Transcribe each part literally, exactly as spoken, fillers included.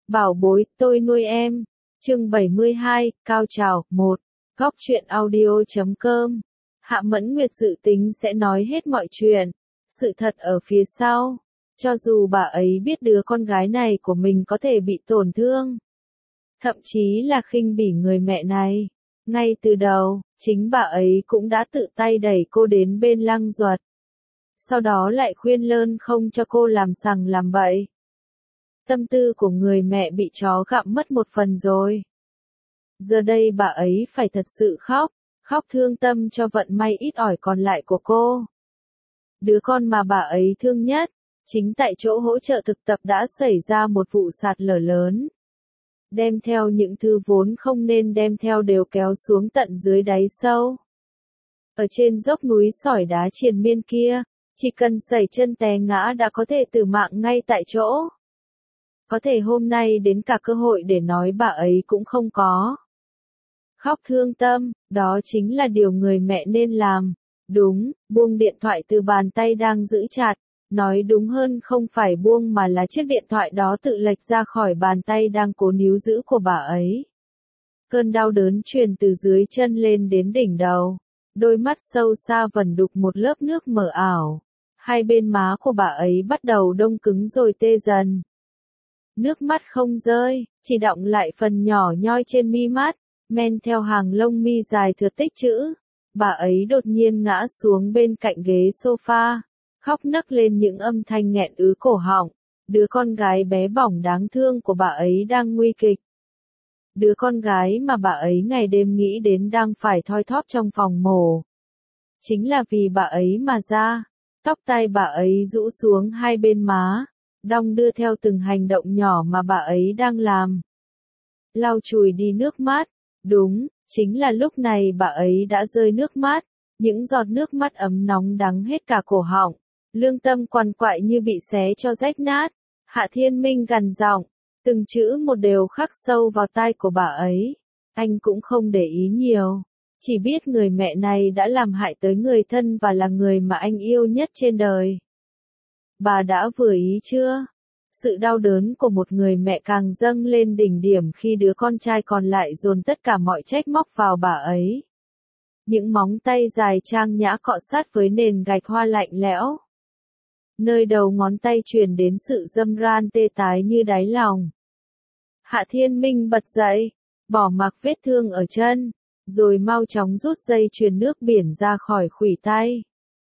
Bảo bối, tôi nuôi em. Chương bảy mươi hai, cao trào, một. Góc truyện audio chấm com. Hạ Mẫn Nguyệt dự tính sẽ nói hết mọi chuyện. Sự thật ở phía sau. Cho dù bà ấy biết đứa con gái này của mình có thể bị tổn thương. Thậm chí là khinh bỉ người mẹ này. Ngay từ đầu, chính bà ấy cũng đã tự tay đẩy cô đến bên Lăng Duật. Sau đó lại khuyên lơn không cho cô làm sằng làm bậy. Tâm tư của người mẹ bị chó gặm mất một phần rồi. Giờ đây bà ấy phải thật sự khóc, khóc thương tâm cho vận may ít ỏi còn lại của cô. Đứa con mà bà ấy thương nhất, chính tại chỗ hỗ trợ thực tập đã xảy ra một vụ sạt lở lớn. Đem theo những thứ vốn không nên đem theo đều kéo xuống tận dưới đáy sâu. Ở trên dốc núi sỏi đá triền miên kia, chỉ cần sẩy chân té ngã đã có thể tử mạng ngay tại chỗ. Có thể hôm nay đến cả cơ hội để nói bà ấy cũng không có. Khóc thương tâm, đó chính là điều người mẹ nên làm. Đúng, buông điện thoại từ bàn tay đang giữ chặt. Nói đúng hơn không phải buông mà là chiếc điện thoại đó tự lệch ra khỏi bàn tay đang cố níu giữ của bà ấy. Cơn đau đớn truyền từ dưới chân lên đến đỉnh đầu. Đôi mắt sâu xa vẩn đục một lớp nước mờ ảo. Hai bên má của bà ấy bắt đầu đông cứng rồi tê dần. Nước mắt không rơi, chỉ đọng lại phần nhỏ nhoi trên mi mắt, men theo hàng lông mi dài thượt tích chữ. Bà ấy đột nhiên ngã xuống bên cạnh ghế sofa, khóc nấc lên những âm thanh nghẹn ứ cổ họng. Đứa con gái bé bỏng đáng thương của bà ấy đang nguy kịch. Đứa con gái mà bà ấy ngày đêm nghĩ đến đang phải thoi thóp trong phòng mổ. Chính là vì bà ấy mà ra, tóc tai bà ấy rũ xuống hai bên má, đong đưa theo từng hành động nhỏ mà bà ấy đang làm. Lau chùi đi nước mắt, đúng, chính là lúc này bà ấy đã rơi nước mắt, những giọt nước mắt ấm nóng đắng hết cả cổ họng, lương tâm quằn quại như bị xé cho rách nát. Hạ Thiên Minh gằn giọng, từng chữ một đều khắc sâu vào tai của bà ấy. Anh cũng không để ý nhiều, chỉ biết người mẹ này đã làm hại tới người thân và là người mà anh yêu nhất trên đời. Bà đã vừa ý chưa? Sự đau đớn của một người mẹ càng dâng lên đỉnh điểm khi đứa con trai còn lại dồn tất cả mọi trách móc vào bà ấy. Những móng tay dài trang nhã cọ sát với nền gạch hoa lạnh lẽo. Nơi đầu ngón tay truyền đến sự râm ran tê tái như đáy lòng. Hạ Thiên Minh bật dậy, bỏ mặc vết thương ở chân, rồi mau chóng rút dây chuyền nước biển ra khỏi khuỷu tay.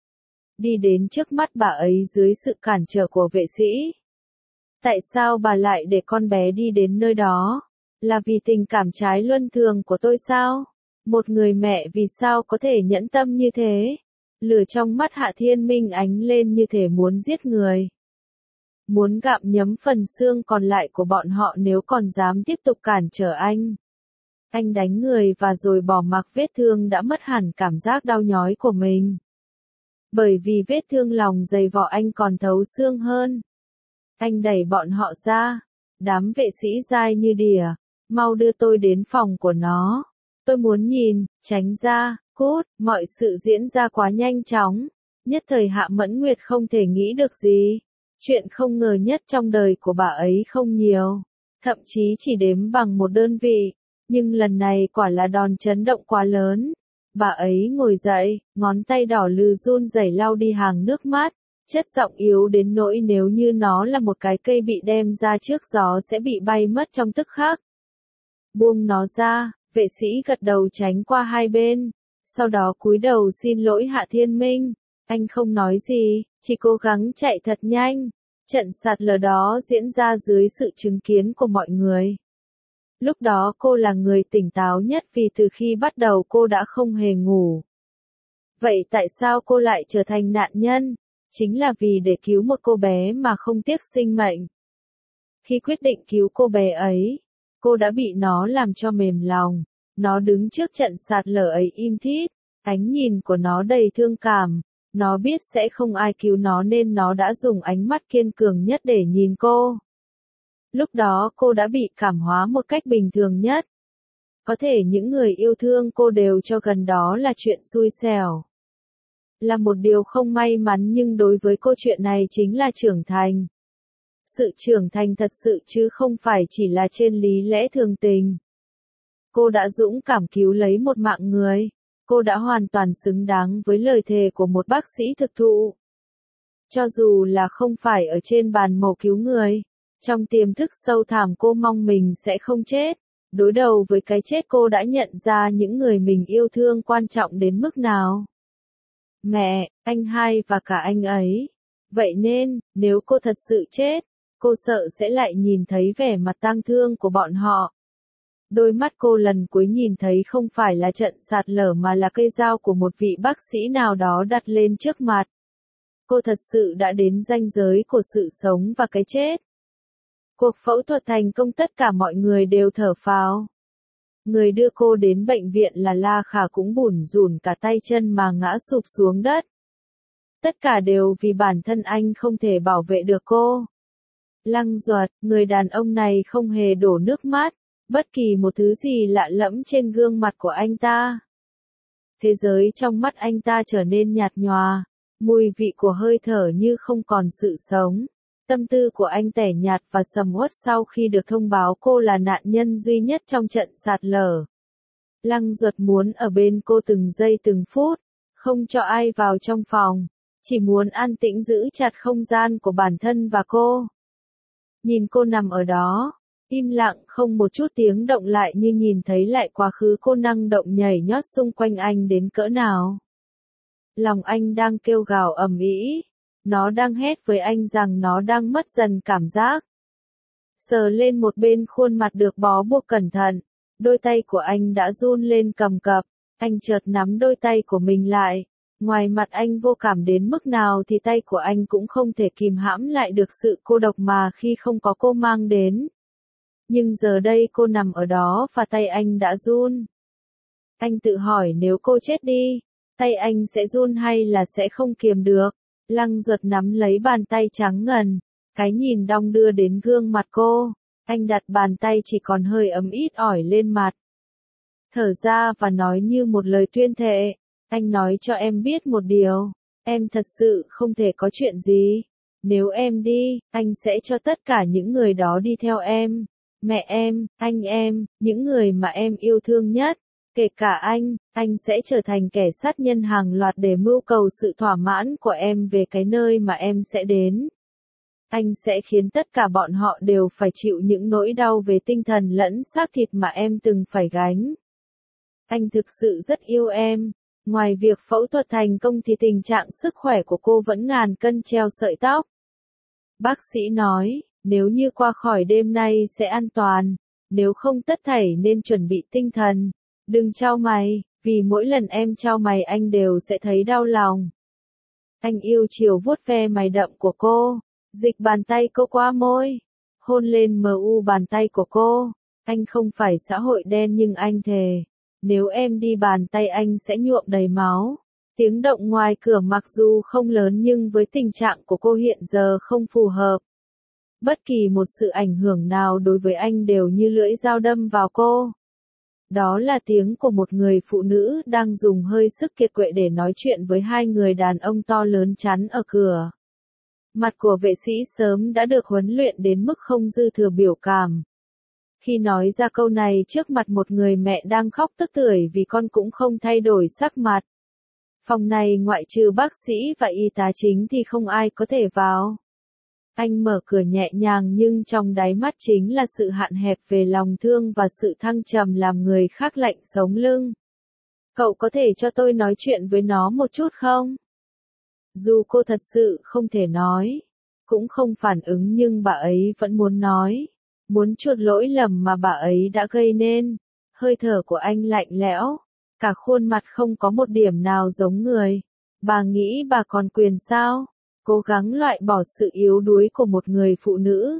Đi đến trước mắt bà ấy dưới sự cản trở của vệ sĩ. Tại sao bà lại để con bé đi đến nơi đó? Là vì tình cảm trái luân thường của tôi sao? Một người mẹ vì sao có thể nhẫn tâm như thế? Lửa trong mắt Hạ Thiên Minh ánh lên như thể muốn giết người. Muốn gặm nhấm phần xương còn lại của bọn họ nếu còn dám tiếp tục cản trở anh. Anh đánh người và rồi bỏ mặc vết thương đã mất hẳn cảm giác đau nhói của mình. Bởi vì vết thương lòng dày vỏ anh còn thấu xương hơn. Anh đẩy bọn họ ra. Đám vệ sĩ dai như đỉa. Mau đưa tôi đến phòng của nó. Tôi muốn nhìn, tránh ra, cút. Mọi sự diễn ra quá nhanh chóng. Nhất thời Hạ Mẫn Nguyệt không thể nghĩ được gì. Chuyện không ngờ nhất trong đời của bà ấy không nhiều. Thậm chí chỉ đếm bằng một đơn vị. Nhưng lần này quả là đòn chấn động quá lớn. Bà ấy ngồi dậy, ngón tay đỏ lừ run rẩy lau đi hàng nước mắt, chất giọng yếu đến nỗi nếu như nó là một cái cây bị đem ra trước gió sẽ bị bay mất trong tức khắc. Buông nó ra, vệ sĩ gật đầu tránh qua hai bên, sau đó cúi đầu xin lỗi Hạ Thiên Minh. Anh không nói gì, chỉ cố gắng chạy thật nhanh. Trận sạt lở đó diễn ra dưới sự chứng kiến của mọi người. Lúc đó cô là người tỉnh táo nhất vì từ khi bắt đầu cô đã không hề ngủ. Vậy tại sao cô lại trở thành nạn nhân? Chính là vì để cứu một cô bé mà không tiếc sinh mệnh. Khi quyết định cứu cô bé ấy, cô đã bị nó làm cho mềm lòng. Nó đứng trước trận sạt lở ấy im thít, ánh nhìn của nó đầy thương cảm. Nó biết sẽ không ai cứu nó nên nó đã dùng ánh mắt kiên cường nhất để nhìn cô. Lúc đó cô đã bị cảm hóa một cách bình thường nhất. Có thể những người yêu thương cô đều cho gần đó là chuyện xui xẻo. Là một điều không may mắn nhưng đối với cô chuyện này chính là trưởng thành. Sự trưởng thành thật sự chứ không phải chỉ là trên lý lẽ thường tình. Cô đã dũng cảm cứu lấy một mạng người. Cô đã hoàn toàn xứng đáng với lời thề của một bác sĩ thực thụ. Cho dù là không phải ở trên bàn mổ cứu người, trong tiềm thức sâu thẳm cô mong mình sẽ không chết. Đối đầu với cái chết cô đã nhận ra những người mình yêu thương quan trọng đến mức nào. Mẹ, anh hai và cả anh ấy. Vậy nên, nếu cô thật sự chết, cô sợ sẽ lại nhìn thấy vẻ mặt tang thương của bọn họ. Đôi mắt cô lần cuối nhìn thấy không phải là trận sạt lở mà là cây dao của một vị bác sĩ nào đó đặt lên trước mặt. Cô thật sự đã đến ranh giới của sự sống và cái chết. Cuộc phẫu thuật thành công, tất cả mọi người đều thở phào. Người đưa cô đến bệnh viện là La Khả cũng bủn rủn cả tay chân mà ngã sụp xuống đất. Tất cả đều vì bản thân anh không thể bảo vệ được cô. Lăng Duật, người đàn ông này không hề đổ nước mắt, bất kỳ một thứ gì lạ lẫm trên gương mặt của anh ta. Thế giới trong mắt anh ta trở nên nhạt nhòa, mùi vị của hơi thở như không còn sự sống. Tâm tư của anh tẻ nhạt và sầm uất sau khi được thông báo cô là nạn nhân duy nhất trong trận sạt lở. Lăng Duật muốn ở bên cô từng giây từng phút, không cho ai vào trong phòng, chỉ muốn an tĩnh giữ chặt không gian của bản thân và cô. Nhìn cô nằm ở đó, im lặng không một chút tiếng động lại như nhìn thấy lại quá khứ cô năng động nhảy nhót xung quanh anh đến cỡ nào. Lòng anh đang kêu gào ầm ĩ. Nó đang hét với anh rằng nó đang mất dần cảm giác. Sờ lên một bên khuôn mặt được bó buộc cẩn thận, đôi tay của anh đã run lên cầm cập, anh chợt nắm đôi tay của mình lại. Ngoài mặt anh vô cảm đến mức nào thì tay của anh cũng không thể kìm hãm lại được sự cô độc mà khi không có cô mang đến. Nhưng giờ đây cô nằm ở đó và tay anh đã run. Anh tự hỏi nếu cô chết đi, tay anh sẽ run hay là sẽ không kiềm được. Lăng Duật nắm lấy bàn tay trắng ngần, cái nhìn đong đưa đến gương mặt cô, anh đặt bàn tay chỉ còn hơi ấm ít ỏi lên mặt. Thở ra và nói như một lời tuyên thệ, anh nói cho em biết một điều, em thật sự không thể có chuyện gì. Nếu em đi, anh sẽ cho tất cả những người đó đi theo em, mẹ em, anh em, những người mà em yêu thương nhất. Kể cả anh, anh sẽ trở thành kẻ sát nhân hàng loạt để mưu cầu sự thỏa mãn của em về cái nơi mà em sẽ đến. Anh sẽ khiến tất cả bọn họ đều phải chịu những nỗi đau về tinh thần lẫn xác thịt mà em từng phải gánh. Anh thực sự rất yêu em. Ngoài việc phẫu thuật thành công thì tình trạng sức khỏe của cô vẫn ngàn cân treo sợi tóc. Bác sĩ nói, nếu như qua khỏi đêm nay sẽ an toàn, nếu không tất thảy nên chuẩn bị tinh thần. Đừng chau mày, vì mỗi lần em chau mày anh đều sẽ thấy đau lòng. Anh yêu chiều vuốt ve mày đậm của cô, dịch bàn tay cô qua môi, hôn lên mờ u bàn tay của cô. Anh không phải xã hội đen nhưng anh thề, nếu em đi bàn tay anh sẽ nhuộm đầy máu. Tiếng động ngoài cửa mặc dù không lớn nhưng với tình trạng của cô hiện giờ không phù hợp. Bất kỳ một sự ảnh hưởng nào đối với anh đều như lưỡi dao đâm vào cô. Đó là tiếng của một người phụ nữ đang dùng hơi sức kiệt quệ để nói chuyện với hai người đàn ông to lớn chắn ở cửa. Mặt của vệ sĩ sớm đã được huấn luyện đến mức không dư thừa biểu cảm. Khi nói ra câu này trước mặt một người mẹ đang khóc tức tưởi vì con cũng không thay đổi sắc mặt. Phòng này ngoại trừ bác sĩ và y tá chính thì không ai có thể vào. Anh mở cửa nhẹ nhàng nhưng trong đáy mắt chính là sự hạn hẹp về lòng thương và sự thăng trầm làm người khác lạnh sống lưng. Cậu có thể cho tôi nói chuyện với nó một chút không? Dù cô thật sự không thể nói, cũng không phản ứng nhưng bà ấy vẫn muốn nói, muốn chuộc lỗi lầm mà bà ấy đã gây nên. Hơi thở của anh lạnh lẽo, cả khuôn mặt không có một điểm nào giống người. Bà nghĩ bà còn quyền sao? Cố gắng loại bỏ sự yếu đuối của một người phụ nữ.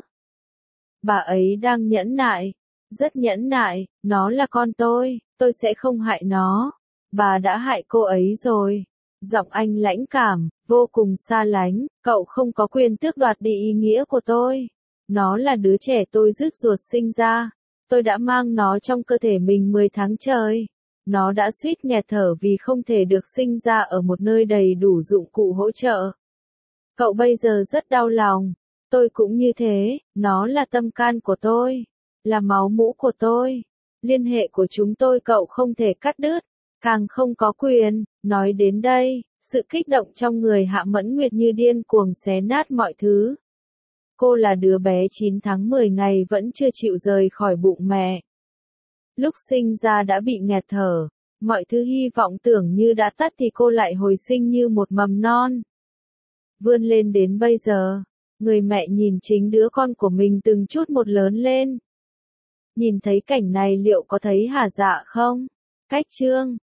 Bà ấy đang nhẫn nại, rất nhẫn nại, nó là con tôi, tôi sẽ không hại nó. Bà đã hại cô ấy rồi. Giọng anh lãnh cảm, vô cùng xa lánh, cậu không có quyền tước đoạt đi ý nghĩa của tôi. Nó là đứa trẻ tôi rứt ruột sinh ra. Tôi đã mang nó trong cơ thể mình mười tháng trời. Nó đã suýt nghẹt thở vì không thể được sinh ra ở một nơi đầy đủ dụng cụ hỗ trợ. Cậu bây giờ rất đau lòng, Tôi cũng như thế, nó là tâm can của tôi, là máu mũ của tôi. Liên hệ của chúng tôi cậu không thể cắt đứt, càng không có quyền. Nói đến đây, sự kích động trong người Hạ Mẫn Nguyệt như điên cuồng xé nát mọi thứ. Cô là đứa bé chín tháng mười ngày vẫn chưa chịu rời khỏi bụng mẹ. Lúc sinh ra đã bị nghẹt thở, mọi thứ hy vọng tưởng như đã tắt thì cô lại hồi sinh như một mầm non. Vươn lên đến bây giờ, người mẹ nhìn chính đứa con của mình từng chút một lớn lên. Nhìn thấy cảnh này liệu có thấy hả dạ không? Cách chương